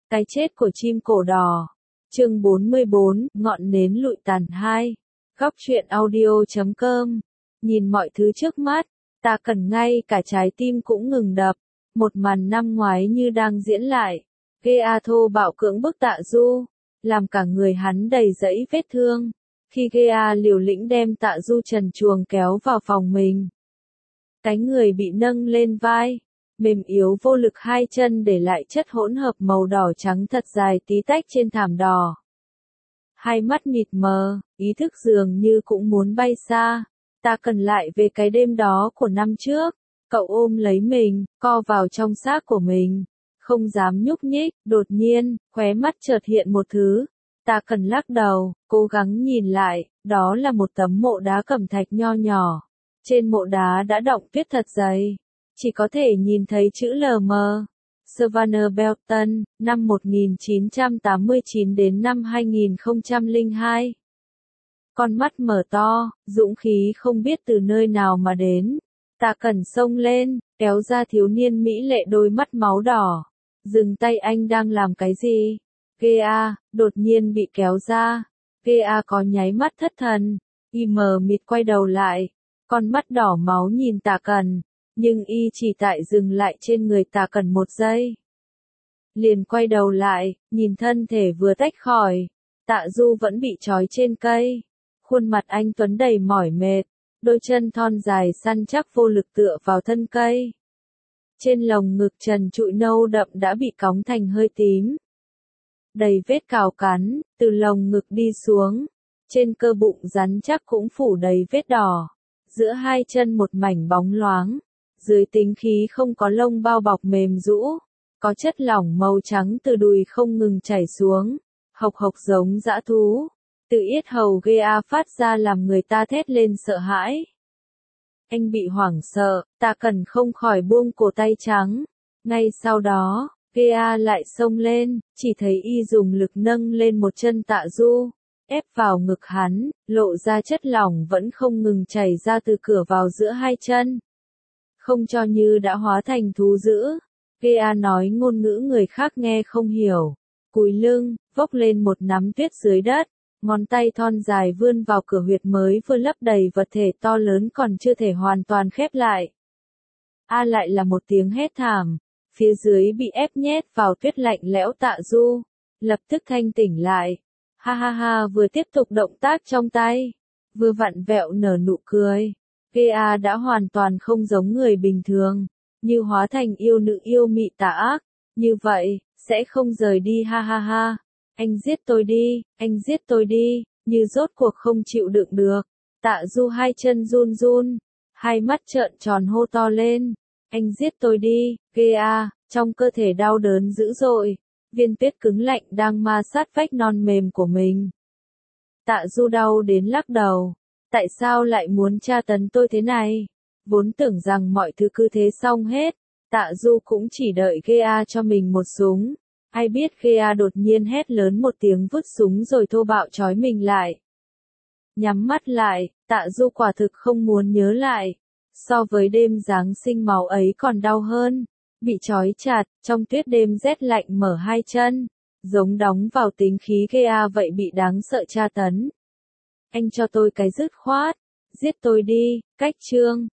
Cái chết của chim cổ đỏ. Chương 44, ngọn nến lụi tàn 2. Góc truyện audio.com. Nhìn mọi thứ trước mắt, ta cần ngay cả trái tim cũng ngừng đập. Một màn năm ngoái như đang diễn lại. Gea thô bạo cưỡng bức Tạ Du, làm cả người hắn đầy dẫy vết thương. Khi Gea liều lĩnh đem Tạ Du trần truồng kéo vào phòng mình. Cái người bị nâng lên vai, mềm yếu vô lực, hai chân để lại chất hỗn hợp màu đỏ trắng thật dài tí tách trên thảm đỏ. Hai mắt mịt mờ, ý thức dường như cũng muốn bay xa. Ta cần lại về cái đêm đó của năm trước. Cậu ôm lấy mình, co vào trong xác của mình, không dám nhúc nhích. Đột nhiên, khóe mắt chợt hiện một thứ. Ta cần lắc đầu, cố gắng nhìn lại, đó là một tấm mộ đá cẩm thạch nho nhỏ. Trên mộ đá đã đọng tuyết thật dày, chỉ có thể nhìn thấy chữ LM. Savannah Belton, năm 1989 đến năm 2002. Con mắt mở to, dũng khí không biết từ nơi nào mà đến. Ta cần xông lên, kéo ra thiếu niên mỹ lệ đôi mắt máu đỏ. Dừng tay, anh đang làm cái gì? Gea, đột nhiên bị kéo ra. Gea có nháy mắt thất thần, y mờ mịt quay đầu lại. Con mắt đỏ máu nhìn Tạ Cần, nhưng y chỉ tại dừng lại trên người Tạ Cần một giây. Liền quay đầu lại, nhìn thân thể vừa tách khỏi. Tạ Du vẫn bị trói trên cây. Khuôn mặt anh tuấn đầy mỏi mệt, đôi chân thon dài săn chắc vô lực tựa vào thân cây. Trên lồng ngực trần trụi nâu đậm đã bị cóng thành hơi tím. Đầy vết cào cắn, từ lồng ngực đi xuống. Trên cơ bụng rắn chắc cũng phủ đầy vết đỏ. Giữa hai chân một mảnh bóng loáng. Dưới tính khí không có lông bao bọc mềm rũ. Có chất lỏng màu trắng từ đùi không ngừng chảy xuống. Hộc hộc giống dã thú. Từ yết hầu Gea phát ra làm người ta thét lên sợ hãi. Anh bị hoảng sợ, Tạ Cần không khỏi buông cổ tay trắng. Ngay sau đó, Gea lại xông lên, chỉ thấy y dùng lực nâng lên một chân Tạ Du, ép vào ngực hắn, lộ ra chất lỏng vẫn không ngừng chảy ra từ cửa vào giữa hai chân. Không cho như đã hóa thành thú dữ. Gea nói ngôn ngữ người khác nghe không hiểu. Cúi lưng, vốc lên một nắm tuyết dưới đất. Ngón tay thon dài vươn vào cửa huyệt mới vừa lấp đầy vật thể to lớn còn chưa thể hoàn toàn khép lại. Lại là một tiếng hét thảm. Phía dưới bị ép nhét vào tuyết lạnh lẽo Tạ Du lập tức thanh tỉnh lại. Ha ha ha, vừa tiếp tục động tác trong tay, vừa vặn vẹo nở nụ cười. Gea đã hoàn toàn không giống người bình thường, như hóa thành yêu nữ yêu mị tà ác. Như vậy, sẽ không rời đi, ha ha ha. Anh giết tôi đi, anh giết tôi đi, như rốt cuộc không chịu đựng được. Tạ Du hai chân run run, hai mắt trợn tròn hô to lên. Anh giết tôi đi, Gea, trong cơ thể đau đớn dữ dội. Viên tuyết cứng lạnh đang ma sát vách non mềm của mình. Tạ Du đau đến lắc đầu. Tại sao lại muốn tra tấn tôi thế này? Vốn tưởng rằng mọi thứ cứ thế xong hết. Tạ Du cũng chỉ đợi Gea cho mình một súng. Ai biết Gea đột nhiên hét lớn một tiếng, vứt súng rồi thô bạo trói mình lại. Nhắm mắt lại, Tạ Du quả thực không muốn nhớ lại. So với đêm Giáng sinh máu ấy còn đau hơn. Bị trói chặt, trong tuyết đêm rét lạnh mở hai chân. Giống đóng vào tính khí Gea vậy, bị đáng sợ tra tấn. Anh cho tôi cái dứt khoát. Giết tôi đi, cách chương.